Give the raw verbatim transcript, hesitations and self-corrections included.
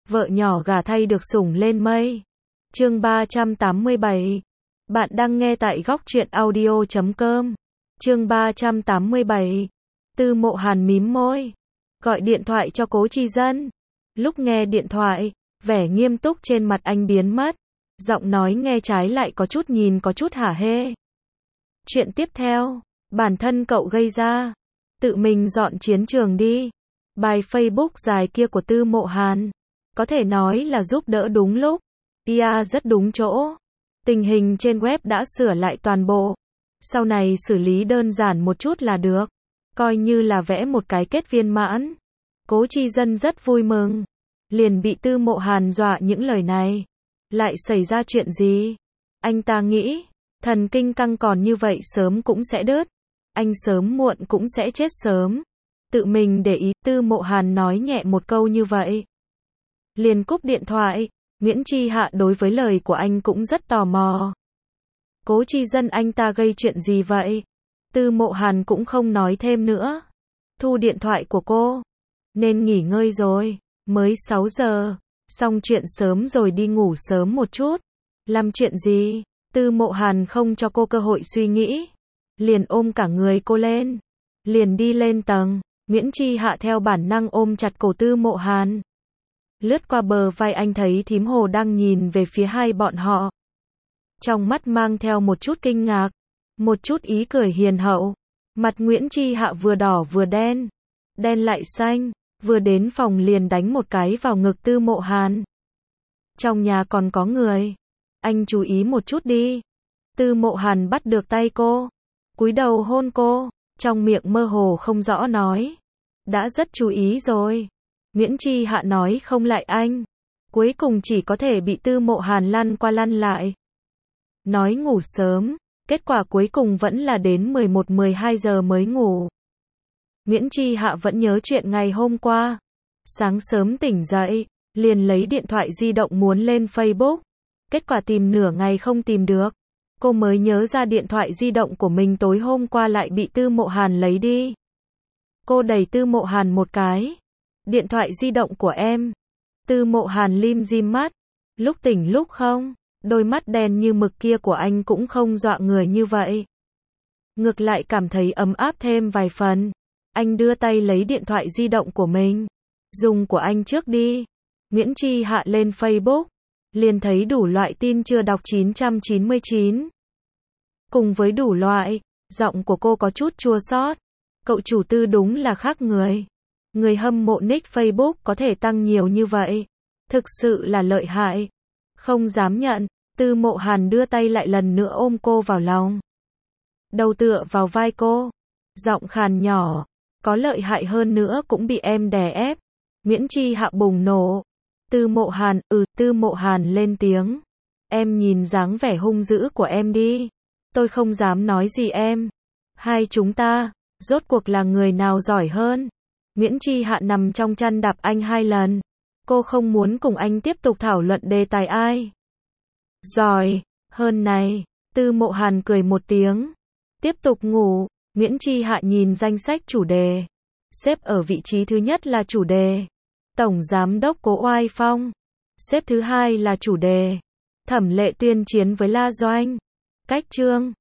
vợ nhỏ gả thay được sủng lên mây. Chương ba trăm tám mươi bảy. Bạn đang nghe tại góc truyện audio chấm com. Chương ba trăm tám mươi bảy. Tư Mộ Hàn mím môi, gọi điện thoại cho Cố Chi Dân. Lúc nghe điện thoại, vẻ nghiêm túc trên mặt anh biến mất, giọng nói nghe trái lại có chút nhìn có chút hả hê. Chuyện tiếp theo, bản thân cậu gây ra, tự mình dọn chiến trường đi. Bài Facebook dài kia của Tư Mộ Hàn, có thể nói là giúp đỡ đúng lúc, pê e rất đúng chỗ. Tình hình trên web đã sửa lại toàn bộ, sau này xử lý đơn giản một chút là được, coi như là vẽ một cái kết viên mãn. Cố Chi Dân rất vui mừng, liền bị Tư Mộ Hàn dọa những lời này. Lại xảy ra chuyện gì? Anh ta nghĩ, thần kinh căng còn như vậy sớm cũng sẽ đứt, anh sớm muộn cũng sẽ chết sớm. Tự mình để ý, Tư Mộ Hàn nói nhẹ một câu như vậy, liền cúp điện thoại. Nguyễn Chi Hạ đối với lời của anh cũng rất tò mò. Cố Chi Dân anh ta gây chuyện gì vậy? Tư Mộ Hàn cũng không nói thêm nữa. Thu điện thoại của cô. Nên nghỉ ngơi rồi, mới sáu giờ, xong chuyện sớm rồi đi ngủ sớm một chút. Làm chuyện gì? Tư Mộ Hàn không cho cô cơ hội suy nghĩ, liền ôm cả người cô lên, liền đi lên tầng. Nguyễn Chi Hạ theo bản năng ôm chặt cổ Tư Mộ Hàn. Lướt qua bờ vai anh thấy thím Hồ đang nhìn về phía hai bọn họ. Trong mắt mang theo một chút kinh ngạc, một chút ý cười hiền hậu. Mặt Nguyễn Chi Hạ vừa đỏ vừa đen, đen lại xanh, vừa đến phòng liền đánh một cái vào ngực Tư Mộ Hàn. Trong nhà còn có người, anh chú ý một chút đi. Tư Mộ Hàn bắt được tay cô, cúi đầu hôn cô, trong miệng mơ hồ không rõ nói, đã rất chú ý rồi. Nguyễn Chi Hạ nói không lại anh, cuối cùng chỉ có thể bị Tư Mộ Hàn lăn qua lăn lại. Nói ngủ sớm, kết quả cuối cùng vẫn là đến mười một mười hai giờ mới ngủ. Nguyễn Chi Hạ vẫn nhớ chuyện ngày hôm qua. Sáng sớm tỉnh dậy, liền lấy điện thoại di động muốn lên Facebook. Kết quả tìm nửa ngày không tìm được. Cô mới nhớ ra điện thoại di động của mình tối hôm qua lại bị Tư Mộ Hàn lấy đi. Cô đẩy Tư Mộ Hàn một cái. Điện thoại di động của em. Tư Mộ Hàn lim dim mắt, lúc tỉnh lúc không. Đôi mắt đen như mực kia của anh cũng không dọa người như vậy, ngược lại cảm thấy ấm áp thêm vài phần. Anh đưa tay lấy điện thoại di động của mình. Dùng của anh trước đi. Nguyễn Chi Hạ lên Facebook, liền thấy đủ loại tin chưa đọc chín trăm chín mươi chín. Cùng với đủ loại, giọng của cô có chút chua xót. Cậu chủ Tư đúng là khác người. Người hâm mộ nick Facebook có thể tăng nhiều như vậy, thực sự là lợi hại. Không dám nhận. Tư Mộ Hàn đưa tay lại lần nữa ôm cô vào lòng, đầu tựa vào vai cô, giọng khàn nhỏ, có lợi hại hơn nữa cũng bị em đè ép. Nguyễn Chi Hạ bùng nổ. Tư Mộ Hàn, ừ, Tư Mộ Hàn lên tiếng. Em nhìn dáng vẻ hung dữ của em đi. Tôi không dám nói gì em. Hai chúng ta, rốt cuộc là người nào giỏi hơn? Nguyễn Chi Hạ nằm trong chăn đạp anh hai lần. Cô không muốn cùng anh tiếp tục thảo luận đề tài ai giỏi hơn này. Tư Mộ Hàn cười một tiếng, tiếp tục ngủ. Nguyễn Chi Hạ nhìn danh sách chủ đề, xếp ở vị trí thứ nhất là chủ đề Tổng Giám đốc Cố Oai Phong, xếp thứ hai là chủ đề Thẩm Lệ Tuyên chiến với La Doanh. Cách chương